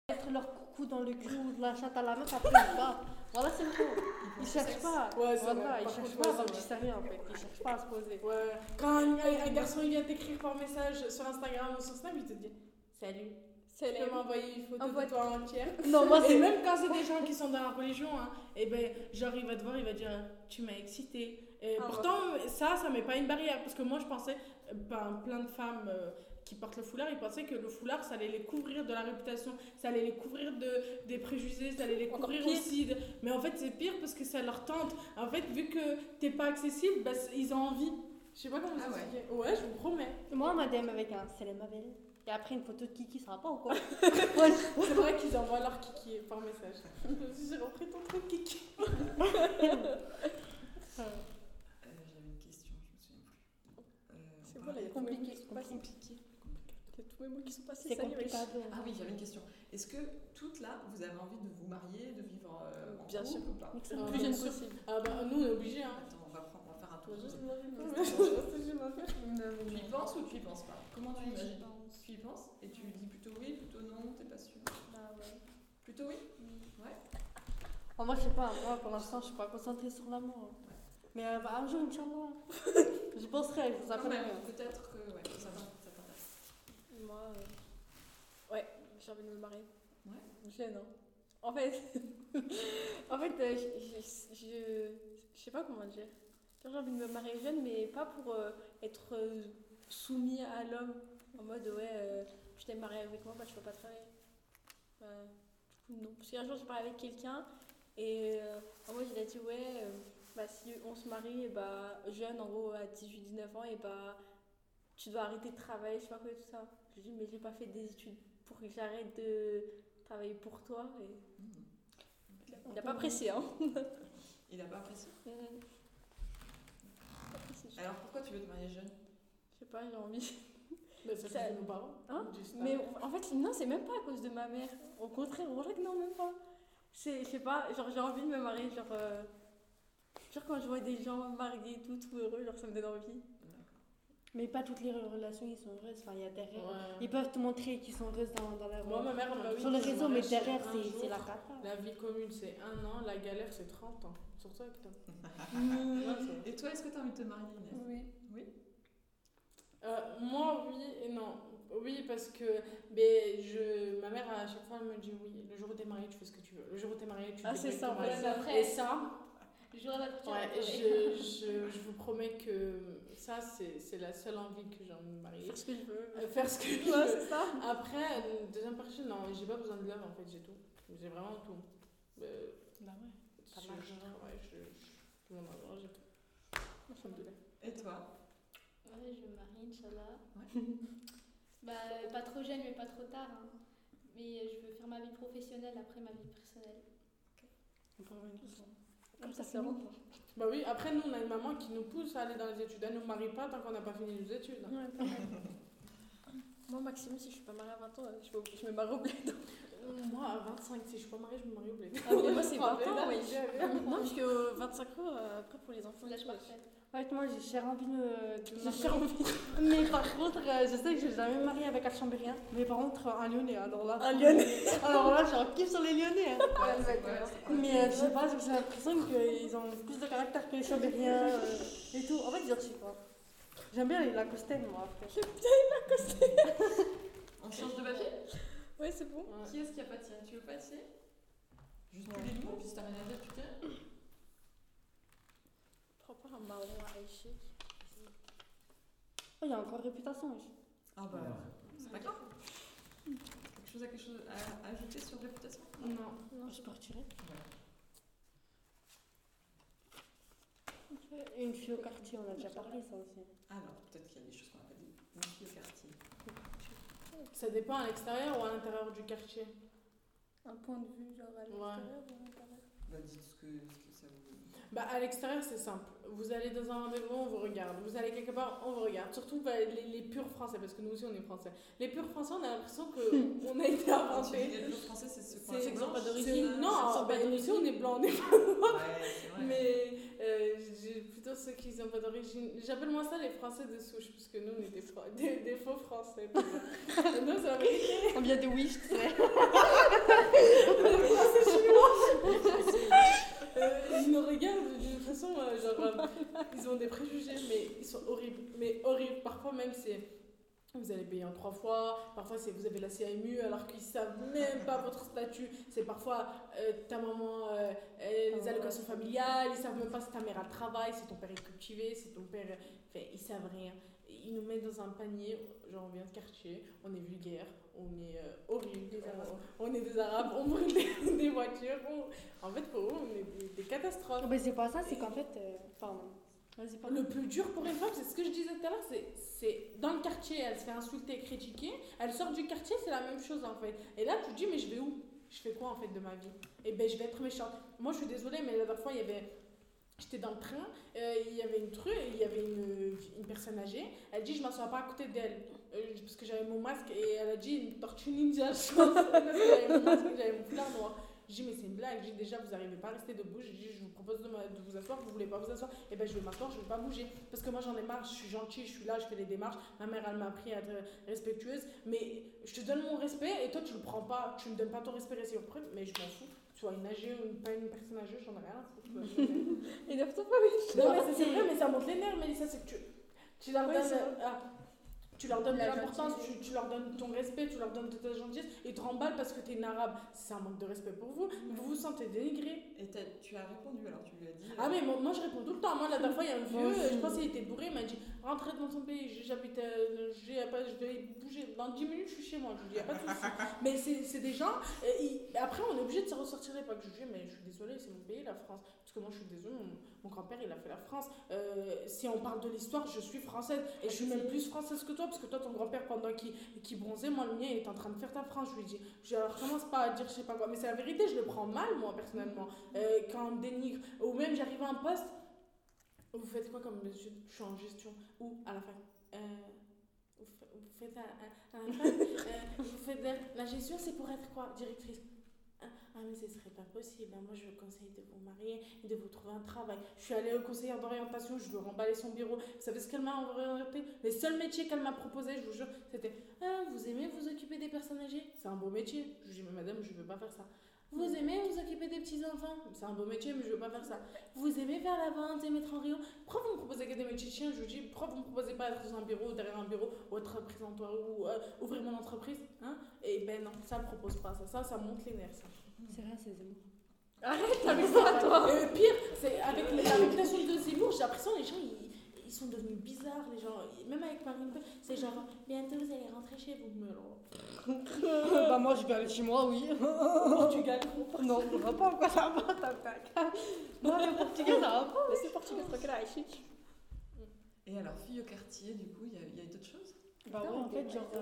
Mettre leur coucou dans le cul ou de la chatte à la meuf, après ils partent. Voilà, c'est tout. Ils cherchent pas. Ouais, c'est Voilà, vrai. ils Par cherchent contre, pas à ouais, avoir c'est du vrai. sérieux en fait. Ils cherchent pas à se poser. Ouais. Quand un garçon il vient t'écrire par message sur Instagram ou sur Snap, il te dit salut. Tu peux m'envoyer une photo de toi entière. Non, moi Et c'est. même quand c'est des gens qui sont dans la religion, hein, et ben genre il va te voir, il va dire tu m'as excité. Et pourtant ça met pas une barrière parce que moi je pensais plein de femmes qui portent le foulard, ils pensaient que le foulard ça allait les couvrir de la réputation, ça allait les couvrir des préjugés, ça allait les Encore couvrir pire. aussi mais en fait c'est pire parce que ça leur tente. En fait vu que t'es pas accessible, bah, ils ont envie. Je sais pas comment s'expliquer. Ouais, je vous promets. Moi, on m'a DM avec un salam belle. Et après une photo de Kiki, ça va pas ou quoi? C'est vrai qu'ils envoient leur kiki par message. J'ai repris ton truc kiki. J'avais une question, je me souviens plus. C'est voilà, il y a compliqué, tous mes mots qui sont passés. Il y a tous mes mots qui sont passés. C'est ça y est, compliqué. Ah oui, j'avais une question. Est-ce que toutes là, vous avez envie de vous marier, de vivre en Bien couple sûr. ou pas? C'est le Ah, plus bien jeune sûr. possible. Ah bah nous on est obligés hein. Attends, on va faire un tour. Je Tu y penses ou tu y penses pas? Comment tu Ouais, j'y imagines? pense. Tu y penses? Et tu dis plutôt oui, plutôt non, t'es pas sûr? Bah ouais. Plutôt oui? Ouais. Oh, moi, je sais pas, moi pour l'instant, je suis pas concentrée sur l'amour. Mais bah, un jour, Inch'Allah. Je penserai, je vous Quand appellerai. même, peut-être que ouais, ça t'intéresse. Moi, ouais, j'ai envie de me marier. Ouais. Jeune, hein. En fait, je sais pas comment dire. J'ai envie de me marier jeune, mais pas pour être soumis à l'homme. En mode, ouais, tu t'es marié avec moi, bah je peux pas travailler. Du coup, non. Parce qu'un jour, j'ai parlé avec quelqu'un et en mode, il a dit, ouais, bah si on se marie, bah jeune, en gros, à 18-19 ans, et bah tu dois arrêter de travailler, je sais pas quoi et tout ça. Je lui ai dit, mais j'ai pas fait des études pour que j'arrête de travailler pour toi. Et il n'a pas pressé, hein. Il a pas apprécié. Pas pressé, Alors pourquoi tu veux te marier jeune? je sais pas, j'ai envie. Mais ça Ça- fait nos parents. Hein? Ils disent Mais pas. en fait, non, c'est même pas à cause de ma mère. Au contraire, en vrai, non, même pas. Je sais pas, genre j'ai envie de me marier, genre quand je vois des gens mariés et tout heureux, genre ça me donne envie. Mais pas toutes les relations, ils sont heureuses. Enfin, il y a derrière. Ouais. Ils peuvent te montrer qu'ils sont heureuses dans leur. Moi ma mère elle m'a dit sur les que je réseaux, mais mariais derrière, un c'est jour. la cata. La vie commune c'est 1 an, la galère c'est 30 ans. Surtout avec toi. Et toi, est-ce que tu as envie de te marier, Inès? Oui. Oui. Moi oui et non. Oui parce que ma mère à chaque fois elle me dit oui, le jour où t'es mariée tu fais ce que tu veux. Le jour où t'es mariée tu Ah, devrais c'est te ça, marier. voilà. Après, Et ça, le jour d'après, ouais, je vous promets que ça c'est la seule envie que j'ai envie de me marier. Faire ce que je veux. Faire ce que je Ouais, veux. c'est ça. Après, deuxième partie, non, j'ai pas besoin de love en fait, j'ai tout. J'ai vraiment tout. Bah ouais. Ça marche. Tout mon argent, j'ai tout. Alhamdoulilah. Et toi? Ouais, je me marie, Inch'Allah. Ouais. Bah, pas trop jeune, mais pas trop tard. Hein. Mais je veux faire ma vie professionnelle après ma vie personnelle. Comme ça, c'est bon. Bah oui, après nous on a une maman qui nous pousse à aller dans les études. Elle nous marie pas tant qu'on n'a pas fini nos études. Moi, maximum, si je suis pas mariée à 20 ans, je me marie au bled. Moi à 25, si je suis pas mariée, je me marie au bled. Ah, mais moi, c'est 20 Ah, ans, mais oui. là, Non, parce que 25 ans, après, pour les enfants, L'âge parfait. Ouais, moi j'ai cher envie de J'ai marier. cher envie. Mais par contre, je sais que j'ai jamais marié avec un Chambérien. Mais par contre, un Lyonnais. Alors là, Un Lyonnais. alors là j'ai un kiff sur les Lyonnais. Hein. Ouais, c'est quoi? Mais je sais pas, j'ai l'impression qu'ils ont plus de caractère que les Chambériens et tout. En fait, je sais pas. J'aime bien les Lacosten, moi. Après. On change de papier? Ouais, c'est bon. Ouais. Qui est-ce qui a pâtissier? Tu veux pâtissier? Juste tous les mots, puis si t'as rien à dire, tu tiens. Prends pas un marron à échec. Oh, il y a encore réputation. wesh. Ah bah, c'est pas grave. Quelque chose à ajouter sur réputation? Non. Je peux retirer. Une fille au quartier, on a déjà parlé ça aussi. Ah non, peut-être qu'il y a des choses qu'on n'a pas dit. Une fille au quartier. Ça dépend à l'extérieur ou à l'intérieur du quartier. Un point de vue, genre à l'extérieur ou à l'intérieur. Bah, dites ce que ça vous... Bah, à l'extérieur, c'est simple. Vous allez dans un rendez-vous, on vous regarde. Vous allez quelque part, on vous regarde. Surtout bah, les purs français, parce que nous aussi, on est français. Les purs français, on a l'impression qu'on a été inventés. Les purs français, c'est ce qu'on C'est blanc pas d'origine. Non, bah, nous aussi, on est blanc, on est pas Ouais, c'est vrai. Mais j'ai plutôt ceux qui n'ont pas d'origine. J'appelle moi ça les Français de souche, parce que nous, on est des faux Français. Non, c'est la vérité. On vient de Wish, tu sais. Ils nous regardent d'une façon, ils ont des préjugés, mais ils sont horribles. Mais horribles. Parfois, même, c'est. Vous allez payer en 3 fois, parfois c'est vous avez la CMU alors qu'ils savent même pas votre statut, c'est parfois ta maman les allocations familiales, ils savent même pas si ta mère a le travail, si ton père est cultivé, si ton père, enfin ils savent rien. Ils nous mettent dans un panier, genre on vient de quartier, on est vulgaire, on est horrible, on est des arabes, on brûle des voitures, en fait pour eux on est des catastrophes. Mais c'est pas ça, c'est qu'en fait. Pardon. Vas-y, pardon. Le plus dur pour une femme, c'est ce que je disais tout à l'heure, c'est dans le quartier, elle se fait insulter, critiquer, elle sort du quartier, c'est la même chose en fait. Et là, tu te dis, mais je vais où? Je fais quoi en fait de ma vie? Et ben, je vais être méchante. Moi, je suis désolée, mais la dernière fois, j'étais dans le train, il y avait il y avait une personne âgée, elle dit, je m'assois pas à côté d'elle, parce que j'avais mon masque, et elle a dit, une tortue ninja, je pense, parce que j'avais mon masque et j'avais mon foulard noir. Je dis mais c'est une blague, je dis déjà vous n'arrivez pas à rester debout, je dis je vous propose de vous asseoir, vous voulez pas vous asseoir, et ben je vais m'asseoir, je vais pas bouger, parce que moi j'en ai marre, je suis gentille, je suis là, je fais les démarches, ma mère elle m'a appris à être respectueuse, mais je te donne mon respect et toi tu le prends pas, tu me donnes pas ton respect réciproque, mais je m'en fous, tu sois une âgée ou pas une personne âgée, j'en ai rien à foutre. Ils doivent pas oui. Non mais c'est vrai, mais ça monte les nerfs, Mélissa, c'est que tu leur donnes... Tu leur donnes de l'importance, tu leur donnes ton respect, tu leur donnes de ta gentillesse et te remballes parce que t'es une arabe. C'est un manque de respect pour vous. Vous vous sentez dénigré. Et tu as répondu alors, tu lui as dit. Ah, mais moi je réponds tout le temps. Moi, la dernière fois, il y a un vieux, je pense qu'il était bourré, il m'a dit rentrez dans ton pays, j'habite, je vais bouger. Dans 10 minutes, je suis chez moi. Je lui dis, il n'y a pas de souci. Mais c'est des gens. Après, on est obligé de se ressortir les pas que je dis, mais je suis désolée, c'est mon pays, la France. Parce que moi, je suis désolée, mon grand-père, il a fait la France. Si on parle de l'histoire, je suis française. Et je suis même plus française que toi, parce que toi, ton grand-père, pendant qu'il bronzait, moi, le mien, il est en train de faire ta France. Je lui dis, je recommence pas à dire je sais pas quoi. Mais c'est la vérité, je le prends mal, moi, personnellement. Quand on me dénigre. Ou même, j'arrive à un poste. Vous faites quoi comme étude? Je suis en gestion. Ou à la fin. Vous faites à la fin. Vous faites la gestion, c'est pour être quoi? Directrice. Ah mais ce serait pas possible, moi je vous conseille de vous marier et de vous trouver un travail. Je suis allée au conseiller d'orientation, je veux remballer son bureau. Vous savez ce qu'elle m'a orienté? Les seuls métiers qu'elle m'a proposé, je vous jure, c'était vous aimez vous occuper des personnes âgées? C'est un beau métier. Je lui dis mais madame, je veux pas faire ça. Vous aimez vous occuper des petits-enfants? C'est un beau métier, mais je veux pas faire ça. Vous aimez faire la vente et mettre en rayon? Pourquoi vous me proposez que des métiers de chien? Je vous dis, pourquoi vous me proposez pas être dans un bureau, derrière un bureau, ou être représentant, ou ouvrir mon entreprise? Et ben non, ça ne propose pas ça. Ça monte les nerfs, ça. C'est rien, c'est Zemmour. Arrête avec ça, toi. Pire, c'est avec la réputation de Zemmour, j'ai l'impression que les gens, ils sont devenus bizarres, les gens. Même avec Marine Le Pen, c'est genre, bientôt vous allez rentrer chez vous. Mais alors... Bah moi je vais aller chez moi, oui. Au Portugal. Non, ça va pas, quoi, ça va pas, tac. Moi le Portugal, ça va pas. Mais c'est Portugal, c'est là, Et alors, fille au quartier, du coup, il y a d'autres choses? Bah ouais, en fait, genre...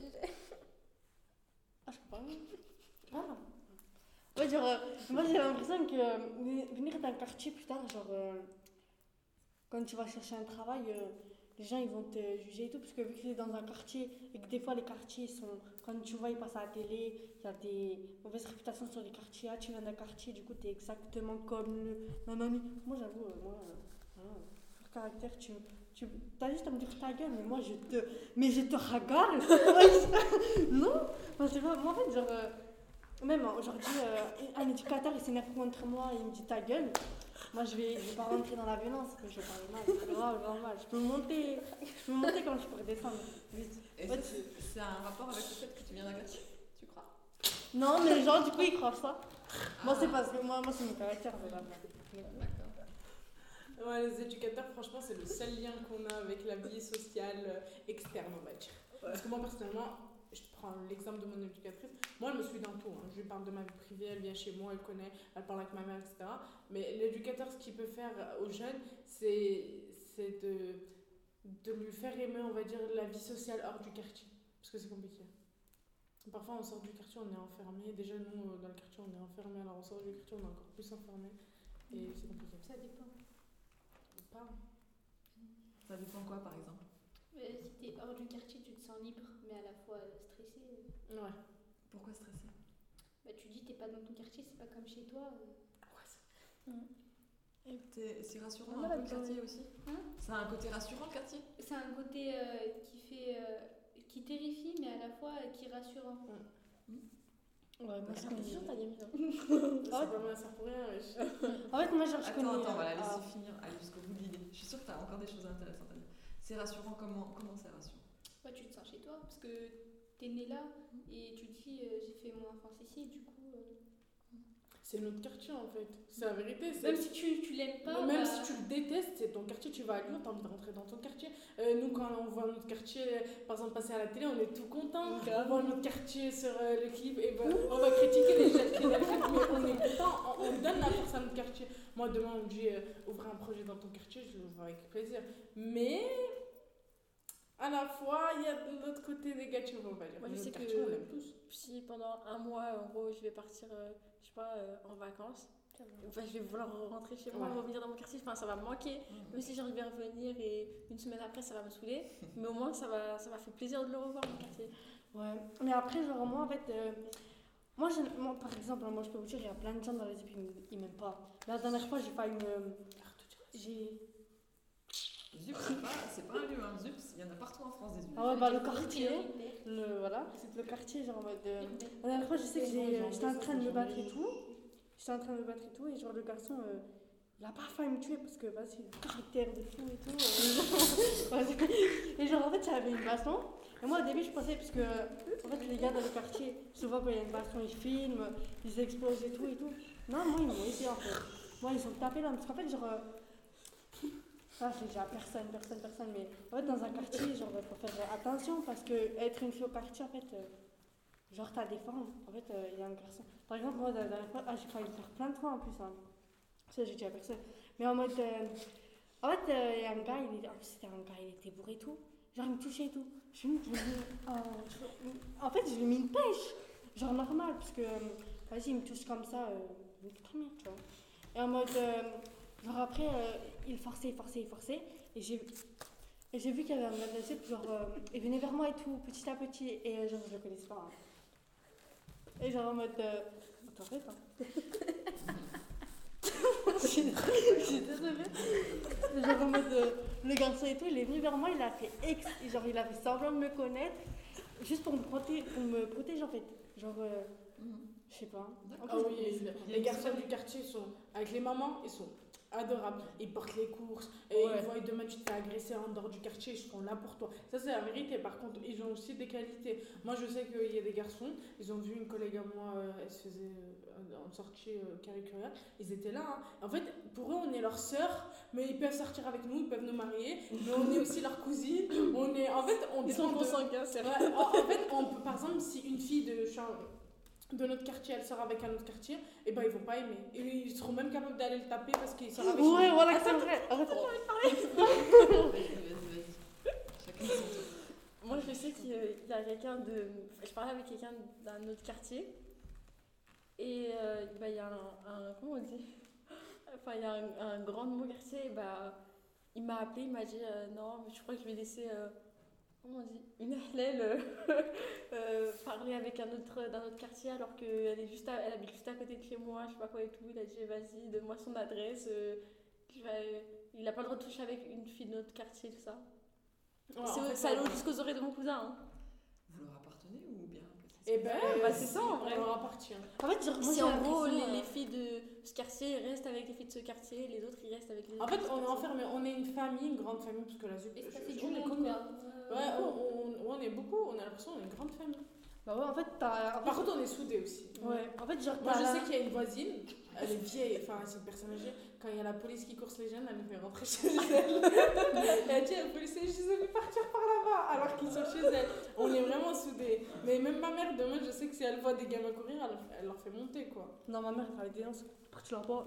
Ah, je comprends pas. Ouais, genre, moi j'ai l'impression que venir d'un quartier plus tard, genre, quand tu vas chercher un travail, les gens ils vont te juger et tout, parce que vu que tu es dans un quartier et que des fois les quartiers sont, quand tu vois ils passent à la télé, il y a des mauvaises réputations sur les quartiers, tu viens d'un quartier, du coup tu es exactement comme le nanani. Moi j'avoue, sur caractère, tu as juste à me dire ta gueule, mais moi je te regarde. Non, moi, je sais pas, moi en fait, genre. Même aujourd'hui, un éducateur il s'énerve contre moi et il me dit ta gueule. Moi je vais pas rentrer dans la violence, je vais parler mal, c'est grave mal. Je peux monter quand je pourrais descendre. Vite. Et c'est un rapport avec le fait que tu viens d'un quartier, tu crois? Non, mais les gens du coup ils croient ça. Moi c'est parce que moi c'est mon caractère, c'est pas vrai. D'accord. Ouais, les éducateurs, franchement, c'est le seul lien qu'on a avec la vie sociale externe, on va dire. Parce que moi personnellement, je prends l'exemple de mon éducatrice. Moi, elle me suit dans tout. Je lui parle de ma vie privée, elle vient chez moi, elle connaît, elle parle avec ma mère, etc. Mais l'éducateur, ce qu'il peut faire aux jeunes, c'est de lui faire aimer, on va dire, la vie sociale hors du quartier. Parce que c'est compliqué. Parfois, on sort du quartier, on est enfermé. Déjà, nous, dans le quartier, on est enfermé. Alors, on sort du quartier, on est encore plus enfermé. Et c'est compliqué. Ça dépend. Pas. Ça dépend quoi, par exemple? Si t'es hors du quartier, tu te sens libre, mais à la fois stressé. Ouais. Pourquoi stresser? Bah, tu dis, t'es pas dans ton quartier, c'est pas comme chez toi. C'est rassurant On a un peu le là-dedans, quartier oui. aussi? Hein? Ça a un côté rassurant le quartier? C'est un côté qui terrifie, mais à la fois qui est rassurant. Ouais, moi, je D'accord. connais toujours ta gamine. C'est pas mal, ça pour rien. En fait, moi, genre, je connais. Attends, voilà, ah, laisse finir, aller jusqu'au bout de l'idée. Je suis sûre que t'as encore des choses intéressantes à dire. C'est rassurant, comment c'est rassurant? Ouais, tu te sens chez toi, parce que t'es né là, et tu te dis, j'ai fait mon enfance ici, du coup. C'est notre quartier en fait. C'est la vérité. Même si tu l'aimes pas. Même bah, si tu le détestes, c'est ton quartier, tu vas à Lyon, t'as envie de rentrer dans ton quartier. Nous, quand on voit notre quartier, par exemple, passer à la télé, on est tout content. On voit notre quartier sur le clip, et ben, on va critiquer les jeunes qui l'achètent, mais on est content, on donne la force à notre quartier. Moi, demain, on me dit ouvrir un projet dans ton quartier, je le vois avec plaisir. Mais, à la fois, il y a de l'autre côté négatif, on va dire. Moi, je Notre sais quartier, on que l'aime tous. si pendant un mois, en gros, je vais partir, je sais pas, en vacances, enfin, je vais vouloir rentrer chez moi, Ouais. revenir dans mon quartier, enfin, ça va me manquer. Même si j'arrive à revenir et une semaine après, ça va me saouler. Mais au moins, ça m'a fait plaisir de le revoir, mon quartier. Ouais, mais après, genre, moi, en fait, moi, par exemple, moi, je peux vous dire, il y a plein de gens dans les équipes qui m'aiment pas. La dernière fois, j'ai failli me. J'ai. Zups, c'est pas un lieu, hein. Zups, il y en a partout en France des Zups. Ah ouais, bah, le quartier, voilà, c'est le quartier, genre, en mode. La dernière fois, je sais que j'étais en train de me battre et tout. Et genre, le garçon, il a pas failli me tuer parce que, vas-y, le caractère de fou et tout. Et genre, en fait, j'avais une baston. Et moi, au début, je pensais, parce que, en fait, les gars dans le quartier, souvent, quand il y a une baston, ils filment, ils explosent et tout. Non, moi, ils m'ont aidé, en fait. Moi, ils ont tapé l'homme. Parce qu'en fait, genre. Ça, c'est déjà personne. Mais en fait, dans un quartier, genre, il faut faire attention parce que être une fille au quartier, en fait, genre, t'as des formes. En fait, il y a un garçon. Par exemple, moi, la dernière fois, j'ai failli le faire plein de fois en plus. Hein. Ça, j'ai dit à personne. Mais en mode. En fait, il y a un gars, c'était un gars, il était bourré et tout. Genre, il me touchait et tout. En fait, je lui ai mis une pêche. Genre, normal, parce que, vas-y, il me touche comme ça, une première, tu vois. Et en mode. Genre, après, il forçait. Et j'ai vu qu'il y avait un gars de la zip, genre, il venait vers moi et tout, petit à petit. Et genre, je le connaissais pas. Hein. Et genre, en mode. Attends, arrête, hein. Je suis désolée. Genre, en mode. Le garçon et tout, il est venu vers moi, il a fait il a fait semblant de me connaître, juste pour me protéger, en fait. Genre, je sais pas. Ah oui, les garçons du quartier sont avec les mamans, ils sont adorables. Ils portent les courses et ils voient demain tu te fais agresser en dehors du quartier, ils seront là pour toi. Ça c'est la vérité. Par contre, ils ont aussi des qualités. Moi je sais qu'il y a des garçons, ils ont vu une collègue à moi, elle se faisait en sortie caricuraire. Ils étaient là. Hein. En fait, pour eux on est leur sœur, mais ils peuvent sortir avec nous, ils peuvent nous marier. Mais on est aussi leur cousine. On est, en fait, on Ils sont dépend de. consanguins, c'est vrai. Ouais, en fait, on peut, par exemple, si une fille de notre quartier, elle sort avec un autre quartier, et ben ils vont pas aimer. Et ils seront même capables d'aller le taper parce qu'il sort avec Ouais, une- voilà, c'est vrai. Arrête. Vas-y. Chacun son tour. Moi, je sais qu'il y a quelqu'un de. Je parlais avec quelqu'un d'un autre quartier. Et bah, il y a un. Comment on dit? Enfin, il y a un grand de mon quartier. Et bah, il m'a appelé, il m'a dit non, mais je crois que je vais laisser. Comment on dit? Une ahlèle parler avec d'un autre quartier alors qu'elle elle habite juste à côté de chez moi, je sais pas quoi et tout. Il a dit vas-y, donne-moi son adresse. Il a pas le droit de toucher avec une fille de notre quartier, tout ça. Ouais, en fait, Ça allait jusqu'aux oreilles de mon cousin. Hein. Vous leur appartenez ou bien? Et ben, bah, c'est ça, en vrai. On leur appartient. En fait, genre, moi, Si j'ai en gros l'impression, les filles de ce quartier restent avec les filles de ce quartier, les autres ils restent avec les En autres fait, de ce on est quartier. enfermés. On est une famille, une grande famille, parce que la ZUP, Et ça fait je- du on est monde, combien? quoi. Ouais, on est beaucoup. On a l'impression qu'on est une grande famille. Bah ouais, en fait, t'as. Par contre, on est soudés aussi. Ouais, en fait, genre, Moi, je t'as- sais qu'il y a une voisine, elle est vieille, enfin, c'est une personne âgée. Quand il y a la police qui course les jeunes, elle nous fait rentrer chez elle. Et elle dit à la policier, je les ai vu partir par là-bas, alors qu'ils sont chez elle. On est vraiment soudés. Mais même ma mère, demain, je sais que si elle voit des gamins courir, elle leur fait monter, quoi. Non, ma mère, elle parlait des danses. Parti là-bas.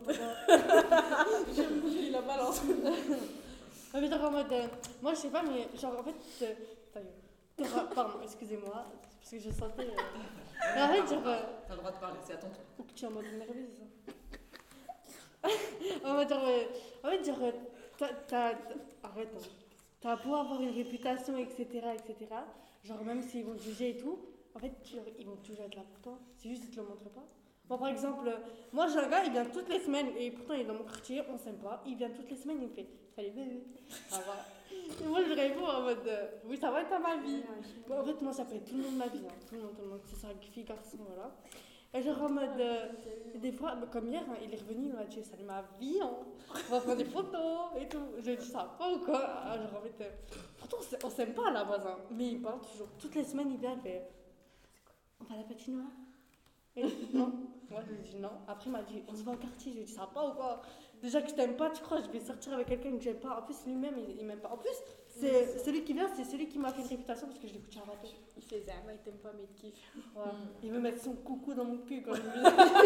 J'ai bougé la balance. Ouais, mais genre, en mode. Moi, je sais pas, mais genre, en fait. Pardon, excusez-moi, parce que je sentais. Mais en fait, genre. T'as le droit de parler, c'est à ton tour. Ou que tu es en mode nerveux, c'est ça. On va dire, en fait, genre, arrête, hein. T'as beau avoir une réputation, etc., etc. Genre, même s'ils vont te juger et tout, en fait, ils vont toujours être là pour toi. C'est juste qu'ils te le montrent pas. Moi, par exemple, moi, j'ai un gars, il vient toutes les semaines, et pourtant, il est dans mon quartier, on s'aime pas. Il vient toutes les semaines, il me fait salut bébé, ça va. Et moi, je réponds en mode oui, ça va être à ma vie. Bon, en fait, moi, ça peut être tout le monde ma vie, hein. Tout le monde, que ce soit fille, garçon, voilà. Et genre en mode, des fois, comme hier, hein, il est revenu, il m'a dit salut ma vie, hein. On va prendre des photos et tout. Je lui ai dit ça va pas ou quoi? Genre en fait, pourtant on s'aime pas à la base, hein. Mais il parle toujours. Toutes les semaines, il vient, il fait on va à la patinoire? Et non. Moi, je lui ai dit non. Après, il m'a dit on se va au quartier. Je lui ai dit ça va pas ou quoi? Déjà que je t'aime pas, tu crois, je vais sortir avec quelqu'un que j'aime pas. En plus, lui-même, il m'aime pas. En plus, c'est celui qui vient, c'est celui qui m'a fait une réputation parce que je l'écoute sur la bateau. Il fait Zama, il t'aime pas, mais il kiffe. Ouais. Il veut mettre son coucou dans mon cul quand je lui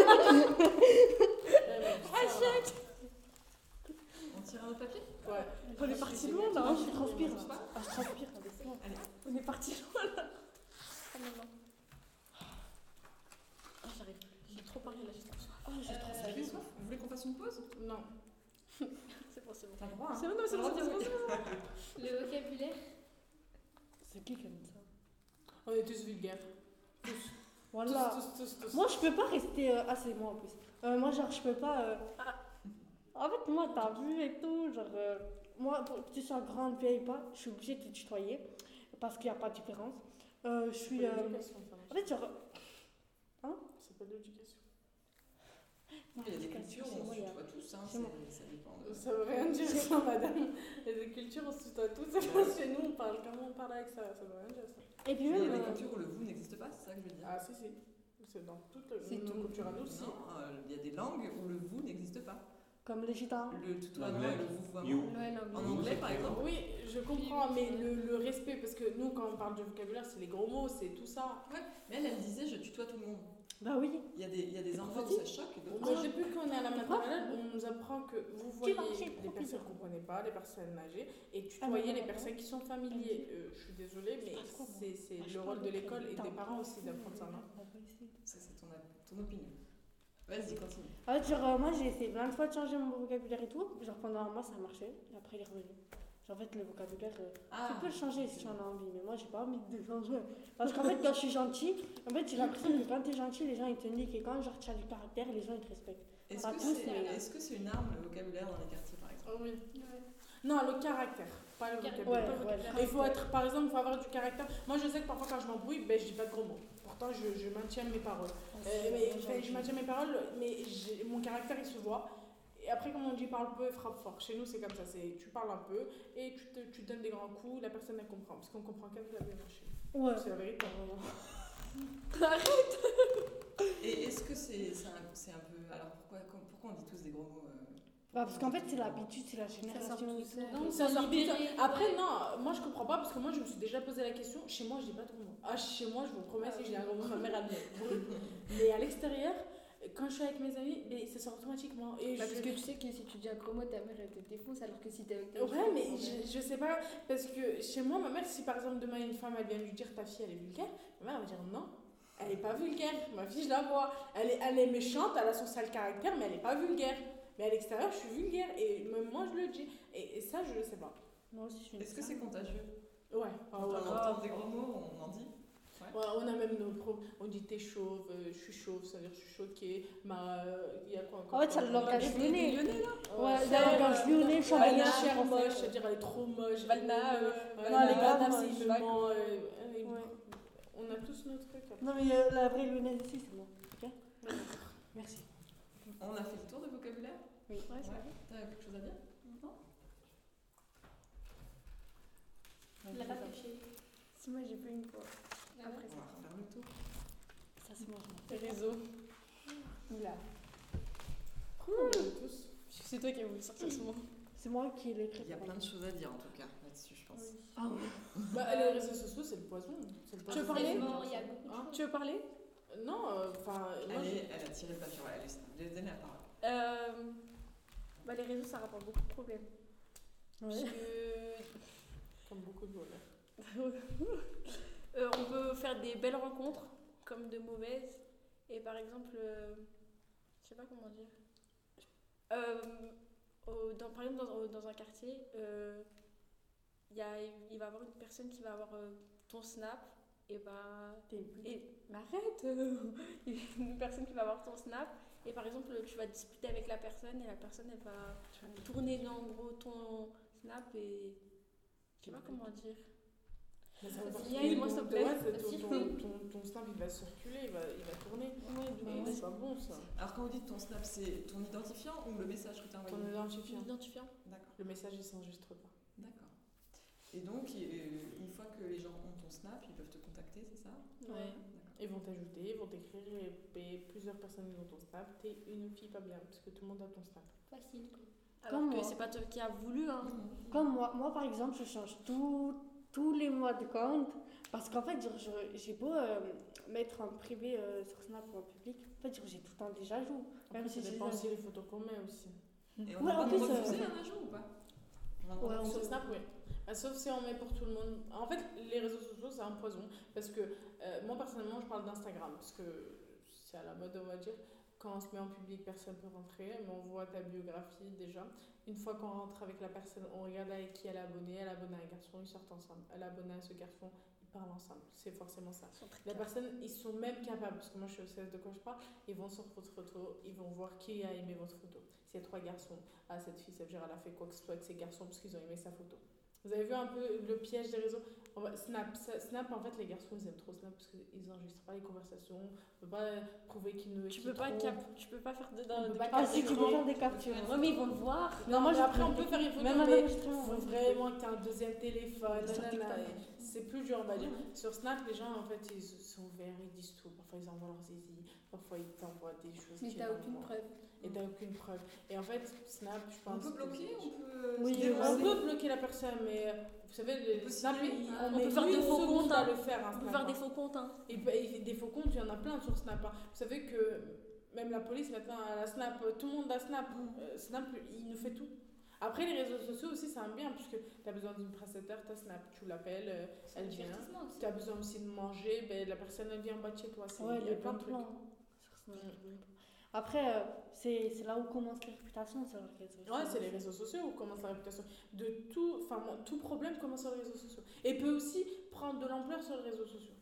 On tire un autre papier? Ouais. On est parti loin là, hein, je transpire. Ah, je transpire, laisse-moi. Allez. On est parti loin là. Oh non, non. Ah, j'arrive. J'ai trop parlé là, j'ai trop soif. Oh, j'ai trop Vous soif. avez soif? Vous voulez qu'on fasse une pause? Non. C'est bon, c'est bon. T'as le droit, hein. C'est bon, non, c'est bon, c'est bon, c'est bon. Le vocabulaire. C'est qui qui aime ça? On est tous vulgaires. Voilà. Tous. Moi, je peux pas rester. Ah, c'est moi en plus. Moi, genre, je peux pas. En fait, moi, t'as vu et tout. Genre, moi, que tu sois grande, vieille ou pas, je suis obligée de te tutoyer parce qu'il n'y a pas de différence. Je suis. En fait, genre. Hein? C'est pas de l'éducation. Il y a des cultures où on se moi, tutoie tous, hein. c'est moi. Ça dépend de... Ça veut rien dire ça, madame. Il y a des cultures, on se tutoie tous. C'est pas chez nous, on parle comment on parle avec ça. Ça veut rien dire ça. Et puis Mais il y même. a des cultures où le vous n'existe pas, c'est ça que je veux dire. Ah, si. C'est dans toutes C'est nos tout. cultures à nous aussi. Non, il y a des langues où le vous n'existe pas. Comme les gitans. Le tutoiement L'anglais. et le vouvoiement. You. Ouais, non, En anglais, par exemple. Oui, je comprends, mais le respect, parce que nous, quand on parle de vocabulaire, c'est les gros mots, c'est tout ça. Mais elle disait je tutoie tout le monde. Bah oui. Il y a des endroits où ça choque et d'autres. Moi, depuis qu'on est à la maternelle, on nous apprend que vous voyez marchais les trop personnes bizarre. qu'on ne connaît pas, les personnes âgées, et Ah non, tutoyer non, les non. personnes qui sont familiers. Je suis désolée, mais passe quoi, moi c'est Ah, je le parle rôle de de l'école et putain. des parents aussi d'apprendre ça, non? Ça, c'est ton opinion. Vas-y, continue. En fait, genre, moi, j'ai essayé plein de fois de changer mon vocabulaire et tout. Genre, pendant un mois, ça marchait. Et après, il est revenu. Genre, en fait, le vocabulaire, tu peux le changer si tu en as envie. Mais moi, j'ai pas envie de le changer. Parce qu'en fait, quand je suis gentille, en fait, j'ai l'impression que quand t'es gentil, les gens, ils te niquent. Et quand, genre, tu as du caractère, les gens, ils te respectent. Pas tous, mais- Est-ce que c'est une arme, le vocabulaire, dans les quartiers, par exemple? Oui. Non, le caractère, pas le vocabulaire. Ouais. Il faut être, par exemple, il faut avoir du caractère. Moi, je sais que parfois, quand je m'embrouille, ben, je dis pas de gros mots. Pourtant, je maintiens mes paroles. Je maintiens mes paroles, mais mon caractère, il se voit. Et après, comme on dit, parle peu, frappe fort. Chez nous, c'est comme ça. Tu parles un peu et tu donnes des grands coups, la personne, elle comprend. Parce qu'on comprend qu'elle vous avez marché. Ouais. C'est la vérité. Et est-ce que c'est un peu. Alors pourquoi on dit tous des gros mots Bah, parce qu'en fait, c'est l'habitude, c'est la génération et tout. Non, Ça faut sort libérer. tout ça. Après, non, moi je comprends pas parce que moi je me suis déjà posé la question. Chez moi, je dis pas de gros mots. Ah, chez moi, je vous promets, si j'ai un gros mot, ma mère elle me brûle. Mais à l'extérieur, quand je suis avec mes amis, ça sort automatiquement. Et Parce que tu sais que si tu dis un gros mot, ta mère elle te défonce, alors que si t'es avec tes Ouais, mais je sais pas. Parce que chez moi, ma mère, si par exemple demain une femme elle vient lui dire ta fille elle est vulgaire, ma mère elle va dire non. Elle est pas vulgaire, ma fille je la vois. Elle est méchante, elle a son sale caractère, mais elle est pas vulgaire. Mais à l'extérieur, je suis vulgaire et même moi je le dis. Et ça, je le sais pas. Moi aussi, je suis une Est-ce que c'est contagieux? Ouais. Quand on entend des gros mots, on en dit? Ouais, on a même nos propres. On dit t'es chauve, je suis chauve, ça veut dire je suis choquée. Il y a quoi encore? En fait, ça le langage lyonnais. lyonnais là. Ouais, ça, c'est le langage lyonnais, elle est champagnat. chère, moche, c'est-à-dire elle est trop moche. Valna, non, Valna, les gars, Valna, moi, c'est je il me ment. Ouais. On a tous nos trucs. Après. Non, mais la vraie lyonnaise ici, c'est moi. Ok? Merci. On a fait le tour du vocabulaire? Oui. Ouais, c'est vrai. T'as quelque chose à dire? Non? Il l'a pas touché. Si moi j'ai plus une fois. Ah ouais. Après On va refaire le tour. Ça, c'est moi. Les réseaux. Oula. On est tous. C'est toi qui as voulu sortir ce mot. C'est moi qui l'ai écrit. Il y a plein de choses à dire en tout cas là-dessus, je pense. Ah ouais. Bah, les réseaux sociaux, c'est le poison. C'est le Tu veux poison. parler? Bon, il y a beaucoup de Hein? choses. Tu veux parler? Non, enfin. moi, Elle a tiré le papier, ouais, elle donne la parole. Bah, les réseaux ça rapporte beaucoup de problèmes. Parce Ouais. que comme beaucoup de voleurs. on peut faire des belles rencontres comme de mauvaises. Et par exemple, je sais pas comment dire. Par exemple, dans un quartier, il va y avoir une personne qui va avoir ton Snap. Et bah. Mais arrête Une personne qui va avoir ton Snap. Et par exemple, tu vas discuter avec la personne et la personne, elle va tourner en gros ton Snap et. Je sais pas comment dire. Mais ça va Yann, moi, s'il te plaît. Ton snap il va circuler, il va tourner. Ouais, c'est pas bon ça. Alors quand vous dites ton snap, c'est ton identifiant ou le message que tu as envoyé? Ton identifiant. Identifiant. D'accord. Le message il s'enregistre pas. D'accord. Et donc, une fois que les gens ont ton snap, ils peuvent te contacter, c'est ça? Ouais. D'accord. Ils vont t'ajouter, ils vont t'écrire et plusieurs personnes ont ton snap. T'es une fille pas bien parce que tout le monde a ton snap. Facile, quoi. Alors Comme que moi. c'est pas toi qui as voulu, hein. Comme moi par exemple, je change tous les mois de compte parce qu'en fait, j'ai beau mettre en privé sur Snap ou en public, en fait, j'ai tout le temps des ajouts. Même si ça dépend aussi les photos qu'on met aussi. Et on Ouais, a en pas plus, refusé un ajout ou pas? Ouais, on Sur peut- Snap, oui. Sauf si on met pour tout le monde. En fait, les réseaux sociaux, c'est un poison. Parce que moi, personnellement, je parle d'Instagram. Parce que c'est à la mode, on va dire. Quand on se met en public, personne ne peut rentrer. Mais on voit ta biographie déjà. Une fois qu'on rentre avec la personne, on regarde avec qui elle est abonnée. Elle est abonnée à un garçon, ils sortent ensemble. Elle est abonnée à ce garçon, ils parlent ensemble. C'est forcément ça. La personne, ils sont même capables, parce que moi je sais de quoi je parle, ils vont sur votre photo, ils vont voir qui a aimé votre photo. S'il y a 3 garçons, cette fille, ça veut dire elle a fait quoi que ce soit avec ces garçons parce qu'ils ont aimé sa photo. Vous avez vu un peu le piège des réseaux? Snap, en fait, les garçons, ils aiment trop Snap parce qu'ils n'enregistrent pas les conversations. On ne peut pas prouver qu'ils nous Tu peux pas faire On peut pas Ah, si, tu peux capturer. faire des captures. Ouais, mais ils vont le voir. Non, moi, mais après, après, on peut faire une photo, même un mais enregistrement, il faut ouais. vraiment que tu aies un deuxième téléphone. Sur nanana, TikTok. et c'est plus dur, on va dire. Sur Snap, les gens, en fait, ils sont ouverts, ils disent tout. Parfois, ils envoient leurs zizi, parfois, ils t'envoient des choses. Mais qui t'as aucune normalement- preuve. Et t'as aucune preuve. Et en fait, Snap, je On pense. peut bloquer, on peut. Oui, se oui, On dénoncer. peut bloquer la personne, mais vous savez, peut Snap, signaler. on On met peut faire une des faux seconde comptes, à hein. le faire. On peut Snap, faire hein. des faux comptes, hein. Et des faux comptes, il y en a plein sur Snap. Hein. Vous savez que même la police maintenant a la Snap, tout le monde a Snap. Snap, il nous fait tout. Après, les réseaux sociaux aussi, c'est un bien, puisque tu as besoin d'une prestataire, tu as Snap, tu l'appelles, C'est un elle vient. divertissement aussi. Tu as besoin aussi de manger, la personne elle vient en bas de chez toi. Ouais, il y les a plein de trucs. plans sur Snap. Après, c'est là où commence les réputations, c'est les réseaux sociaux. Ouais, c'est les réseaux sociaux où commence la réputation. Tout problème commence sur les réseaux sociaux. Et peut aussi prendre de l'ampleur sur les réseaux sociaux.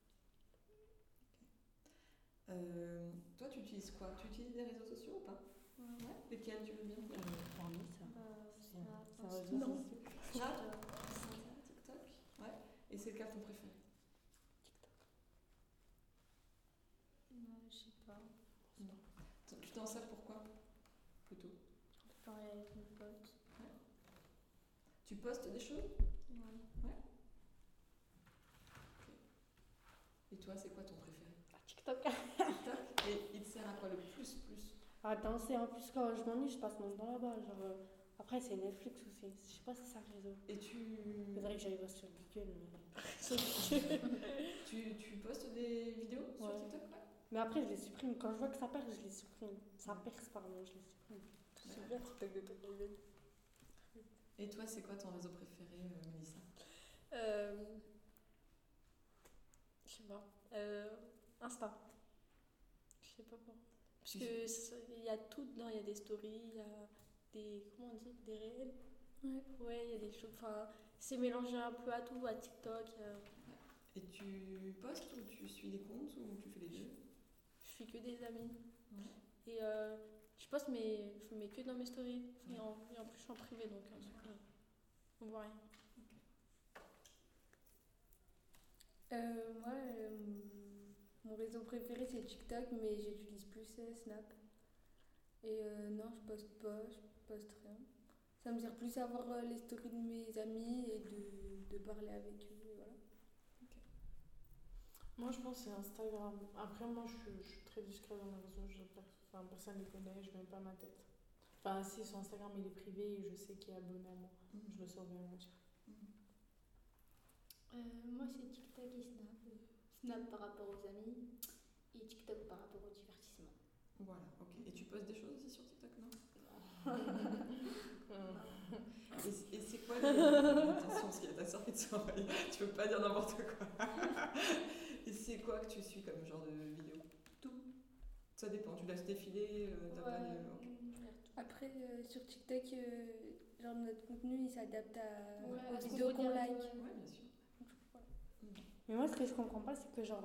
Toi, tu utilises quoi? Tu utilises des réseaux sociaux ou pas? Ouais. Lesquels tu veux bien dire? Parmi ça. Snap, Ça va Insta, bien. Snap, TikTok. Ouais. Et c'est lequel ton préféré? Je sais pas. Tu t'en sers pourquoi? Plutôt. Parler avec mes potes. Tu postes des choses? Ouais. Et toi, c'est quoi ton préféré? TikTok. TikTok. Et il te sert à quoi le plus? À danser, en plus, quand je m'ennuie, je passe mon temps là-bas. Après, c'est Netflix aussi. Je sais pas si c'est un réseau. Et tu. Il faudrait que j'aille voir sur Google. Tu postes des vidéos sur Ouais. TikTok? Ouais. Mais après, je les supprime. Quand je vois que ça perd, je les supprime. Ça perce, pardon, je les supprime. C'est bien, TikTok de ta gueule. Et toi, c'est quoi ton réseau préféré, Mélissa? Je sais pas. Insta. Je sais pas pourquoi. Parce que il y a tout dedans, il y a des stories, il y a des. Comment on dit? Des réels. Ouais, il y a des choses. Enfin, c'est mélangé un peu à tout, à TikTok. Et tu postes ou tu suis des comptes ou tu fais les deux? Je suis que des amis. Ouais. Et je poste, mais je mets que dans mes stories. Et en plus, je suis en privé, donc on voit rien. Moi, mon réseau préféré c'est TikTok, mais j'utilise plus Snap. Et non, je poste pas, je poste rien. Ça me sert plus à voir les stories de mes amis et de parler avec eux. Et voilà. Moi, je pense que c'est Instagram. Après, moi, je suis très discrète dans les réseaux. Personne ne les connaît, je mets pas ma tête. Enfin, si sur Instagram, il est privé et je sais qui est abonné à moi. Je le surveille, on va dire. Moi, c'est TikTok et Snap. Snap par rapport aux amis et TikTok par rapport au divertissement. Voilà, ok. Et tu postes des choses aussi sur TikTok, non? Et c'est quoi les... Attention, parce qu'il y a ta soeur qui te surveille. Tu peux pas dire n'importe quoi. Et c'est quoi que tu suis comme genre de vidéo? Tout. Ça dépend, tu laisses défiler, t'as pas de... ok. Après, sur TikTok, genre notre contenu, il s'adapte à aux ce qu'on vidéos qu'on regarde, like. Ouais, bien sûr. Mais moi, ce que je comprends pas, c'est que genre.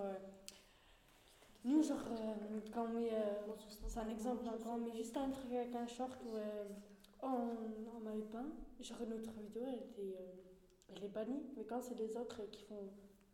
Nous, genre, quand on met. C'est un exemple, hein, quand on met juste un truc avec un short ou en maillot-de-bain, genre notre vidéo, elle est bannie. Mais quand c'est les autres qui font.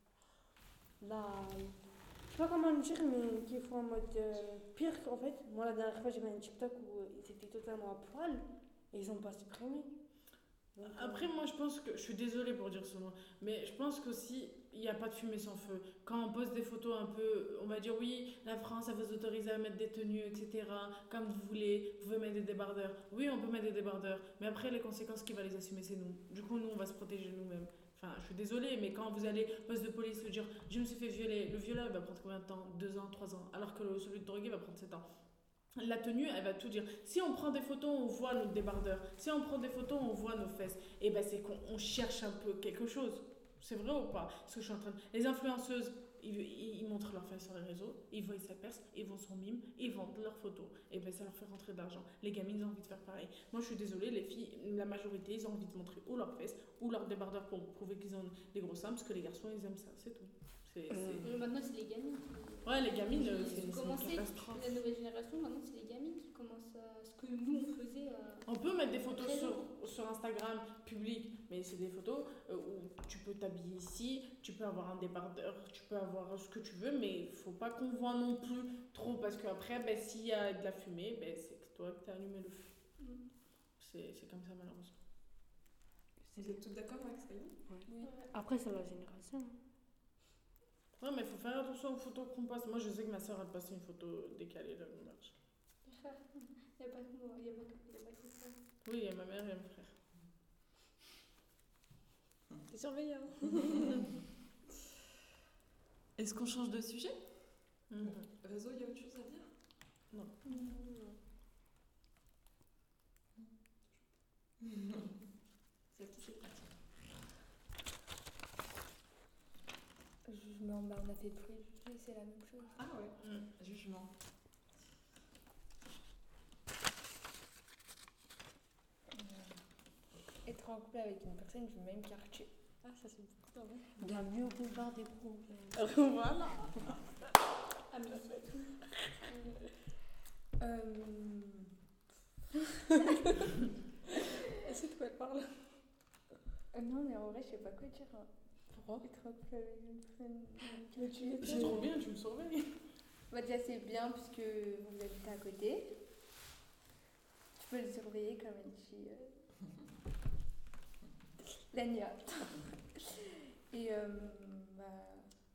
La. Je sais pas comment le dire, mais qui font en mode pire qu'en fait. Moi, la dernière fois, j'ai vu un TikTok où ils étaient totalement à poil et ils ont pas supprimé. Donc, Après, moi, je pense que. Je suis désolée pour dire ce mot, mais je pense qu'aussi, il n'y a pas de fumée sans feu. Quand on poste des photos un peu. On va dire oui, la France, elle vous autorise à mettre des tenues, etc. Comme vous voulez, vous pouvez mettre des débardeurs. Oui, on peut mettre des débardeurs, mais après, les conséquences qui va les assumer, c'est nous. Du coup, nous, on va se protéger nous-mêmes. Enfin, je suis désolée, mais quand vous allez poste de police, dire je me suis fait violer, le violeur il va prendre combien de temps 2 ans, 3 ans, alors que celui de drogué va prendre 7 ans. La tenue, elle va tout dire. Si on prend des photos, on voit notre débardeur. Si on prend des photos, on voit nos fesses. Et ben c'est qu'on cherche un peu quelque chose. C'est vrai ou pas? Ce que je suis en train de... Les influenceuses, ils montrent leurs fesses sur les réseaux, ils voient sa perce, ils vont sur mime, ils vendent leurs photos. Et ben ça leur fait rentrer de l'argent. Les gamines, ils ont envie de faire pareil. Moi, je suis désolée, les filles, la majorité, ils ont envie de montrer ou leurs fesses ou leurs débardeurs pour prouver qu'ils ont des gros seins, parce que les garçons, ils aiment ça, c'est tout. Maintenant, c'est les gamines. Ouais, les gamines, c'est une Commencer, catastrophe. la nouvelle génération, maintenant, c'est les gamines qui commencent à. Ce que nous, on faisait. On peut mettre des photos Très sur Instagram public, mais c'est des photos où tu peux t'habiller ici, tu peux avoir un débardeur, tu peux avoir ce que tu veux, mais il faut pas qu'on voit non plus trop, parce qu'après, ben, s'il y a de la fumée, ben, c'est que toi qui as allumé le feu. C'est comme ça, malheureusement. Vous êtes toutes d'accord avec Skyline? Oui. Après, c'est la génération. Ouais, mais il faut faire attention aux photos qu'on passe. Moi, je sais que ma soeur a passé une photo décalée là, le match. Il n'y a pas que moi, il n'y a pas que ça. Oui, il y a ma mère et mon frère. T'es surveillant. Est-ce qu'on change de sujet? Mhm. Réseau, il y a autre chose à dire? Non. C'est qui c'est parti? Jugement, on a fait préjugés, c'est la même chose. Ah ouais, jugement. Être en couple avec une personne du même quartier. Ah, ça, c'est beaucoup. Bienvenue au boulevard des problèmes. Voilà. Amitié. Est-ce que tu peux parler? Non, mais en vrai, je sais pas quoi dire. Pourquoi? Être en couple avec une personne. C'est trop bien, tu me surveilles. Bah, déjà, c'est bien puisque vous habitez à côté. Tu peux le surveiller comme elle dit. Lania. Et bah,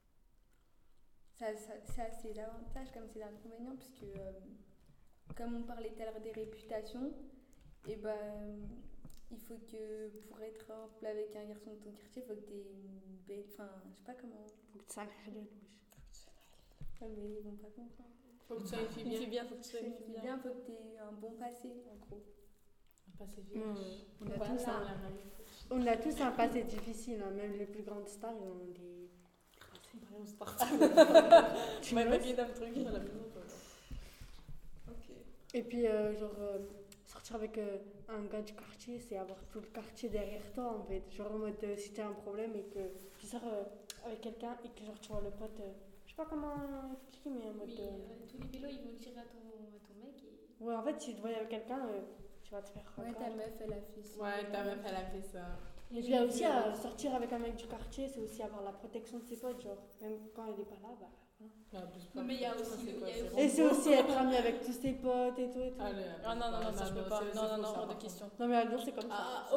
ça a ses avantages comme ses inconvénients, puisque comme on parlait tout à l'heure des réputations, et il faut que pour être en couple avec un garçon de ton quartier, il faut que tu aies une belle. Enfin, je sais pas comment. Faut que ça aille de louche. Ouais, mais ils vont pas comprendre. Faut que tu sois une fille bien. bien, faut que tu sois une fille bien. Bien, faut que tu aies un bon passé, en gros. Un passé On a Voilà. tous un- On a tous un passé difficile, hein. Même les plus grandes stars, ils ont des. On start. Tu Ouais, vois, pas d'un truc à la maison, toi. Ok. et puis, sortir avec un gars du quartier, c'est avoir tout le quartier derrière toi, en fait. Genre, en mode, si t'as un problème et que tu sors avec quelqu'un et que genre, tu vois le pote, je sais pas comment expliquer, mais en mode. Oui, tous les vélos, ils vont tirer à ton mec. Et... Ouais, en fait, si tu te vois avec quelqu'un, tu vas te faire. Ouais, ta meuf, elle a fait ça. Ouais, ta meuf, elle a fait ça. Et puis, il y a aussi à sortir avec un mec du quartier, c'est aussi avoir la protection de ses potes, genre, même quand il est pas là, bah. Non, mais il y a aussi. Et c'est aussi être ami avec tous ses potes et tout et tout. Allez, Ah non, ça je peux pas. c'est Non, faux, ça, hors par de contre. question. Non, mais à Lyon, c'est comme ça. À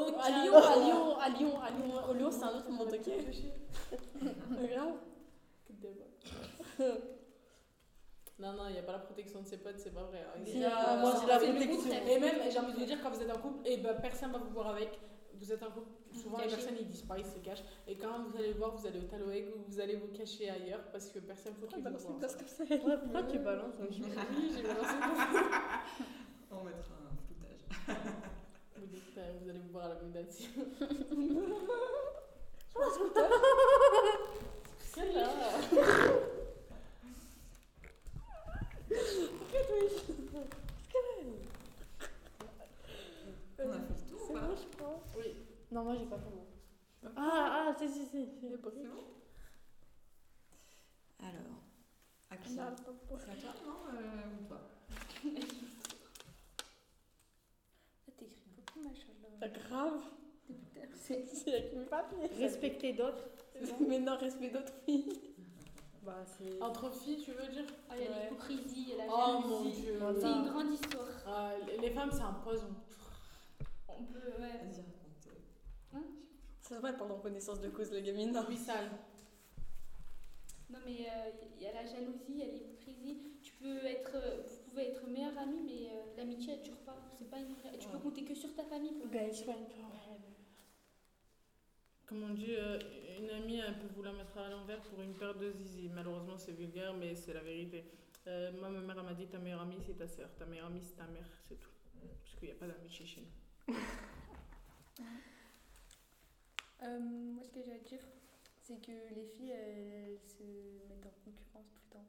Lyon, c'est un autre monde, ok? Regarde. Non, il n'y a pas la protection de ses potes, c'est pas vrai. Si, moi, j'ai la protection. Et même, j'ai envie de vous dire, quand vous êtes en couple, et ben personne va vous voir avec. Vous êtes en couple, souvent les Caché. personnes ils disent pas, ils se cachent. Et quand vous allez le voir, vous allez au Taloeg ou vous allez vous cacher ailleurs parce que personne ne faut qu'il vous voit. comme ça. Ouais, pourquoi tu balances Oui, j'ai balancé. On mettra un floutage. Vous dites, vous allez vous voir à la méditation. C'est là. C'est à toi, non ou toi? T'écris beaucoup, ma chose là. Pas grave. C'est avec mes papiers. Respecter d'autres. Mais non, respect d'autres filles. Bah, c'est. Entre filles, tu veux dire? Ah, il y a Ouais. l'hypocrisie, il y a la Oh mon jalousie. dieu. Voilà. C'est une grande histoire. Ah, les femmes, c'est un poison. On peut, ouais. Vas-y, raconte. C'est vrai, pendant connaissance de cause, la gamine. Oui, sale. Non, mais il y a la jalousie, il y a l'hypocrisie. Vous pouvez être meilleurs amis, mais l'amitié, elle dure pas. C'est pas une vraie. Tu peux compter que sur ta famille pour Ben, je vois. Comme on dit, une amie, elle peut vous la mettre à l'envers pour une paire de zizi. Malheureusement, c'est vulgaire, mais c'est la vérité. Moi, ma mère, elle m'a dit ta meilleure amie, c'est ta sœur. Ta meilleure amie, c'est ta mère, c'est tout. Parce qu'il n'y a pas d'amitié chez nous. Moi, ce que j'ai à dire, c'est que les filles, elles se mettent en concurrence tout le temps.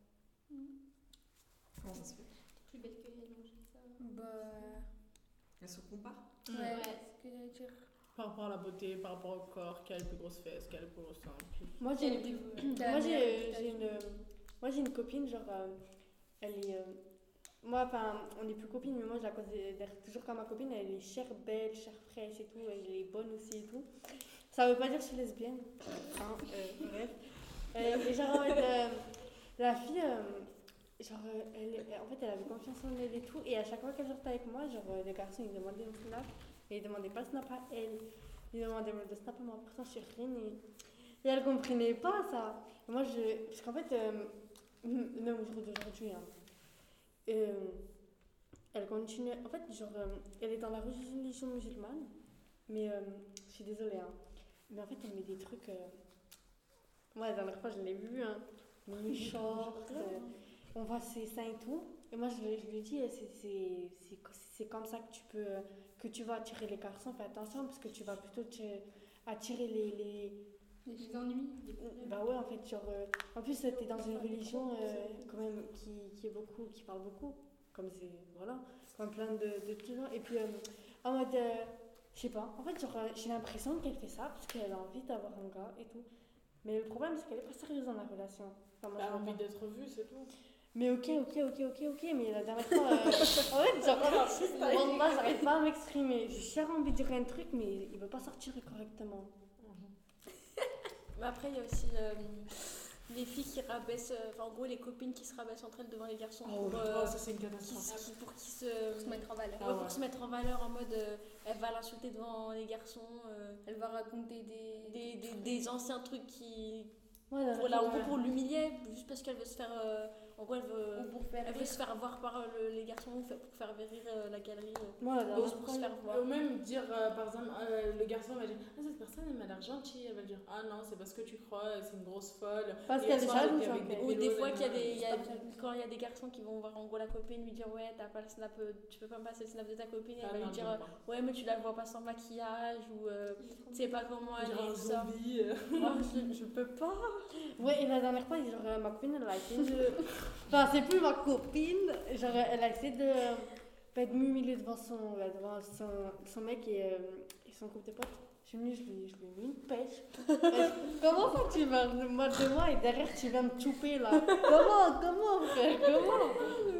Comment ça se fait? T'es plus belle que elle, moi, je dis ça. Bah. Elles se comparent? Ouais, Ouais. c'est ce que j'allais dire. Par rapport à la beauté, par rapport au corps, qui a les plus grosses fesses, qui a les plus grosses seins. Moi, j'ai T'as Moi la meilleure j'ai une copine, genre, elle est... moi, enfin, on n'est plus copines, mais moi, je la considère toujours comme ma copine. Elle est chère, belle, chère, fraîche et tout. Elle est bonne aussi et tout. Ça veut pas dire que je suis lesbienne. Hein, bref. Et genre, en fait, la fille, genre, en fait, elle avait confiance en elle et tout. Et à chaque fois qu'elle sortait avec moi, genre, les garçons, ils demandaient le snap. Et ils demandaient pas le snap à elle. Ils demandaient le snap à moi. Pourtant, je suis rien. Et elle comprenait pas ça. Et moi, parce qu'en fait, même au jour d'aujourd'hui, hein, elle continue. En fait, genre, elle est dans la religion musulmane. Mais je suis désolée, hein. Mais en fait, elle met des trucs. Moi, la dernière fois, je l'ai vue, hein. Mini short, on voit ses seins et tout. Et moi, je lui dis, c'est comme ça que tu vas attirer les garçons. Fais attention, parce que tu vas plutôt attirer les ennuis. Bah ouais, en fait, genre. En plus, t'es dans une religion quand même qui parle beaucoup. Comme c'est. Voilà. Comme plein de petits gens. Et puis, en mode. Je sais pas. En fait, genre, j'ai l'impression qu'elle fait ça parce qu'elle a envie d'avoir un gars et tout. Mais le problème, c'est qu'elle est pas sérieuse dans la relation. Enfin, moi, Elle a je envie vois pas. d'être vue, c'est tout. Mais ok, mais la dernière fois, en fait, genre, moi, j'arrive pas à m'exprimer. J'ai cher envie de dire un truc, mais il veut pas sortir correctement. Mais après, il y a aussi les filles qui rabaissent, enfin, en gros, les copines qui se rabaissent entre elles devant les garçons pour, Ça, c'est une catastrophe. pour qu'ils Pour se mettre en valeur. ouais, pour se mettre en valeur en mode elle va l'insulter devant les garçons, Elle va raconter des anciens trucs qui. Ouais, la Pour, dernière en fois, gros, pour l'humilier, juste parce qu'elle veut se faire. En gros, elle veut se faire voir par les garçons pour faire rire la galerie. moi, la dernière Juste pour se fois, faire voir. Ou même dire, par exemple, le garçon va dire ah, cette personne elle m'a l'air gentille. Elle va dire ah non, c'est parce que tu crois, c'est une grosse folle. parce Et qu'elle est elle sort jalouse, avec en des fait. Ou pélos, des fois, qu'il y a nanana. quand il y a des garçons qui vont voir en gros la copine, lui dire ouais, t'as pas le snap, tu peux pas me passer le snap de ta copine, et Ah elle va non, lui dire j'aime pas. ouais, mais tu la vois pas sans maquillage, ou tu sais pas comment elle Dire un est, tout ça. zombie. Moi, je peux pas. Ouais, et la dernière fois, genre, ma copine, elle a essayé de. Enfin, c'est plus ma copine, genre, elle a essayé de m'humilier devant son mec et son couple de potes. Je suis venue, je lui ai mis une pêche. Comment ça tu vas de moi et derrière tu viens me chouper là? Comment frère? Comment?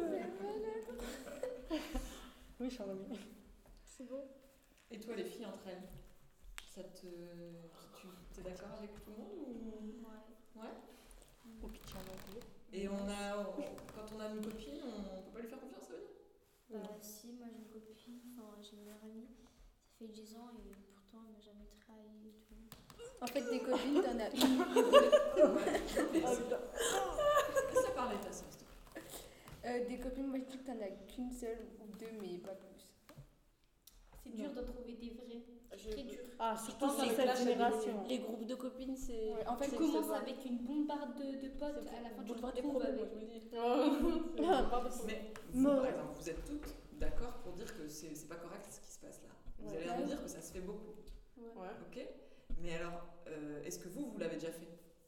Oui, je suis en remis. C'est bon. Et toi, les filles entre elles, tu es d'accord avec tout le monde ou... Ouais. Au pitch en anglais. Et quand on a une copine, on peut pas lui faire confiance, ça veut dire? Bah, si, moi j'ai une copine, enfin j'ai une meilleure amie, ça fait 10 ans et pourtant elle m'a jamais trahi et tout. En fait, des copines, t'en as une. Ça parlait de ta sœur, s'il te plaît. Des copines, moi je dis que t'en as qu'une seule ou deux, mais pas plus. C'est dur de trouver des vrais. Très dur. Ah, surtout pense dans que cette clash génération. Les groupes de copines, c'est. Ouais, en fait, Tu c'est commences ça. avec une bombarde de potes, à la fin tu te boulevard des retrouves problèmes, avec. moi, je me dis. Mais Non. par exemple, vous êtes toutes d'accord pour dire que c'est pas correct ce qui se passe là. Vous Ouais. allez leur dire que ça se fait beaucoup. Ouais. Ok. Mais alors, est-ce que vous l'avez déjà fait?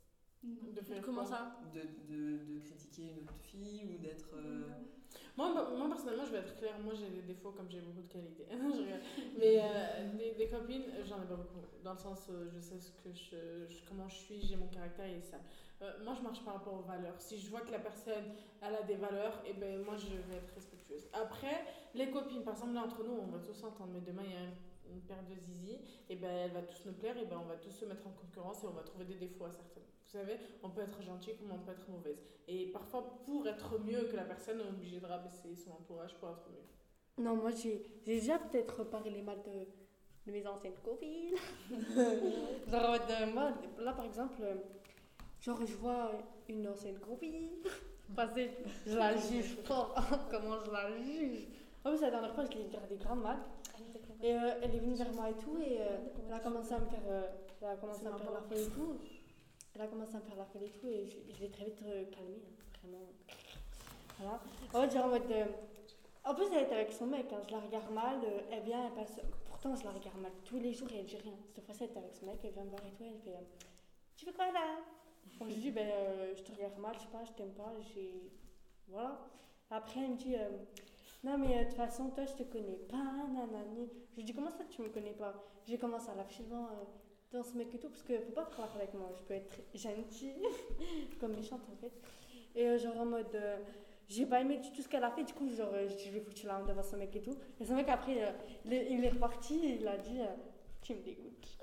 De faire Comment quoi? ça? de critiquer une autre fille ou d'être. Moi, personnellement, je vais être claire. Moi, j'ai des défauts comme j'ai beaucoup de qualités. Non, je rigole. Mais des copines, j'en ai pas beaucoup. Dans le sens, je sais ce que comment je suis, j'ai mon caractère, il est ça. Moi, je marche par rapport aux valeurs. Si je vois que la personne, elle a des valeurs, et ben moi, je vais être respectueuse. Après, les copines, par exemple, là, entre nous, on va tous s'entendre. Mais demain, il y a une paire de zizi, et ben elle va tous nous plaire, et ben on va tous se mettre en concurrence et on va trouver des défauts à certaines. Vous savez, on peut être gentil comme on peut être mauvaise. Et parfois, pour être mieux que la personne, on est obligé de rabaisser son entourage pour être mieux. Non, moi j'ai déjà peut-être parlé mal de mes anciennes copines. Genre, moi, là par exemple, genre je vois une ancienne copine passer, je la juge fort. Comment je la juge? En plus, la dernière fois, je l'ai gardée grave mal. Et elle est venue vers moi et tout, et elle a commencé à me faire, la folle et tout. Elle a commencé à me faire la folle et tout, et je l'ai très vite calmée, hein, vraiment. Voilà. En fait, genre en mode. En plus, elle était avec son mec, hein, je la regarde mal, elle vient, elle passe. Pourtant, je la regarde mal tous les jours et elle dit rien. Cette fois-ci, elle était avec son mec, elle vient me voir et tout, elle fait tu fais quoi là? Bon, je lui dis je te regarde mal, je sais pas, je t'aime pas, voilà. Après, elle me dit non, mais de toute façon, toi, je te connais pas, nanani. Je lui dis comment ça, tu me connais pas? J'ai commencé à l'afficher dans ce mec et tout, parce que faut pas croire avec moi, je peux être gentille, comme méchante en fait. Et genre en mode. J'ai pas aimé du tout ce qu'elle a fait, du coup, genre, je lui ai foutu la honte devant son mec et tout. Et son mec, après, il est reparti et il a dit tu me dégoûtes.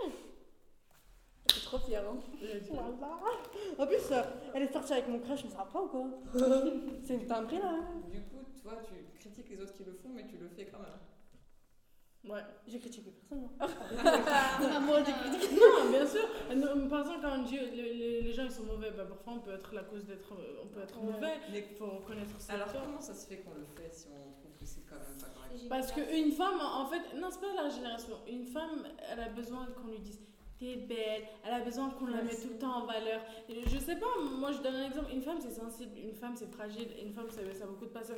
T'es trop fière, hein? Voilà. En plus, elle est sortie avec mon crush, mais ça va pas ou quoi? C'est une timbrée là. Du coup, toi, tu critiques les autres qui le font, mais tu le fais quand même. Ouais. J'ai critiqué personne. Moi, j'ai critiqué. Non, bien sûr. Par exemple, quand on dit les gens ils sont mauvais, bah, parfois on peut être la cause d'être. On peut être mauvais. Mais Il faut reconnaître ça. alors, comment ça se fait qu'on le fait si on trouve que c'est quand même pas correct? Parce qu'une femme, en fait, non, c'est pas la génération. Une femme, elle a besoin qu'on lui dise t'es belle, elle a besoin qu'on la mette tout le temps en valeur. Je sais pas, moi je donne un exemple. Une femme c'est sensible, une femme c'est fragile, une femme ça a beaucoup de passion.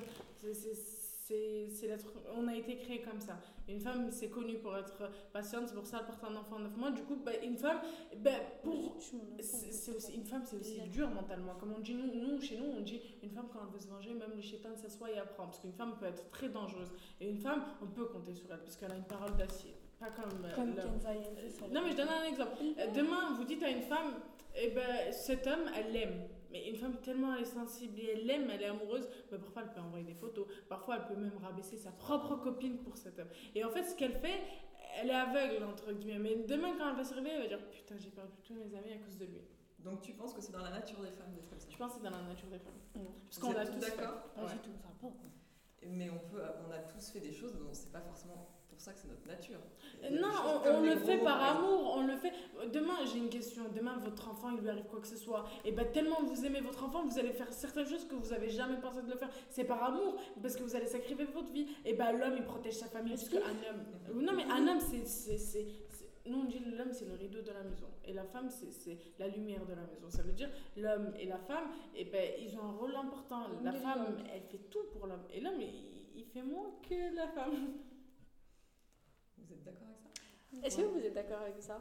On a été créé comme ça. Une femme c'est connu pour être patiente, c'est pour ça elle porte un enfant 9 mois. Du coup, une femme, c'est aussi, une femme c'est aussi dur mentalement. Comme on dit, chez nous, on dit une femme quand elle veut se venger, même le chétan s'assoit et apprend. Parce qu'une femme peut être très dangereuse. Et une femme, on peut compter sur elle, puisqu'elle a une parole d'acier. Pas comme Kenza. non, mais je donne un exemple. Demain, vous dites à une femme, cet homme, elle l'aime. Mais une femme tellement elle est sensible et elle l'aime, elle est amoureuse, parfois elle peut envoyer des photos, parfois elle peut même rabaisser sa propre copine pour cet homme. Et en fait, ce qu'elle fait, elle est aveugle, entre guillemets. Mais demain, quand elle va se réveiller, elle va dire putain, j'ai perdu tous mes amis à cause de lui. Donc tu penses que c'est dans la nature des femmes d'être comme ça? Je pense que c'est dans la nature des femmes. Parce Vous qu'on a êtes tous d'accord? fait. Ouais. tout, ça va pas. Mais on a tous fait des choses dont c'est pas forcément pour ça que c'est notre nature. Non, on le fait par amour, on le fait. Demain, j'ai une question. Demain, votre enfant, il lui arrive quoi que ce soit. Et tellement vous aimez votre enfant, vous allez faire certaines choses que vous avez jamais pensé de le faire. C'est par amour, parce que vous allez sacrifier votre vie. Et l'homme, il protège sa famille. Parce qu'un homme. Non, mais un homme, nous, on dit l'homme, c'est le rideau de la maison. Et la femme, c'est la lumière de la maison. Ça veut dire l'homme et la femme, ils ont un rôle important. La femme, elle fait tout pour l'homme. Et l'homme, il fait moins que la femme. Vous êtes d'accord avec ça? Est-ce que vous êtes d'accord avec ça?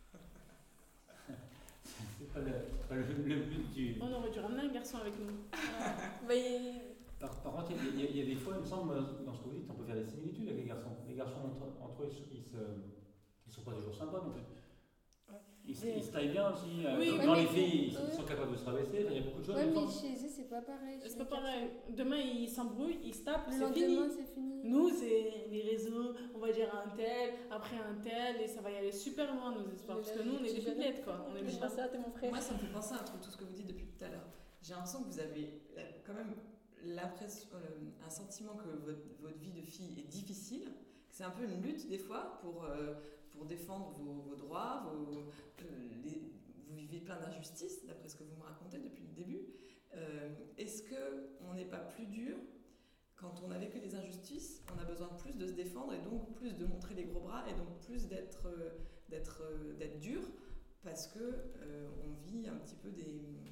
C'est pas le but du. On aurait dû ramener un garçon avec nous. Par contre, il y a des fois, il me semble, dans ce que vous dites, on peut faire des similitudes avec les garçons. Les garçons, entre eux, ils sont pas toujours sympas non plus. Ils se taillent bien aussi. Dans les filles, ils sont capables de se rabaisser. Il y a beaucoup de choses. Ouais, mais chez eux, c'est pas pareil. C'est pas pareil. Demain, ils s'embrouillent, ils se tapent, Le c'est lendemain, fini. c'est fini. Nous, c'est les réseaux, on va dire un tel, après un tel, et ça va y aller super loin nos espoirs. Parce que nous, on est des pipelettes, quoi. On est des Je ça, t'es mon frère. Moi, ça me fait penser à un truc, tout ce que vous dites depuis tout à l'heure. J'ai l'impression que vous avez quand même un sentiment que votre vie de fille est difficile, que c'est un peu une lutte des fois pour défendre vos droits, vous vivez plein d'injustices, d'après ce que vous me racontez depuis le début. Est-ce qu'on n'est pas plus dur quand on a vécu des injustices? On a besoin plus de se défendre et donc plus de montrer les gros bras et donc plus d'être dur parce que on vit un petit peu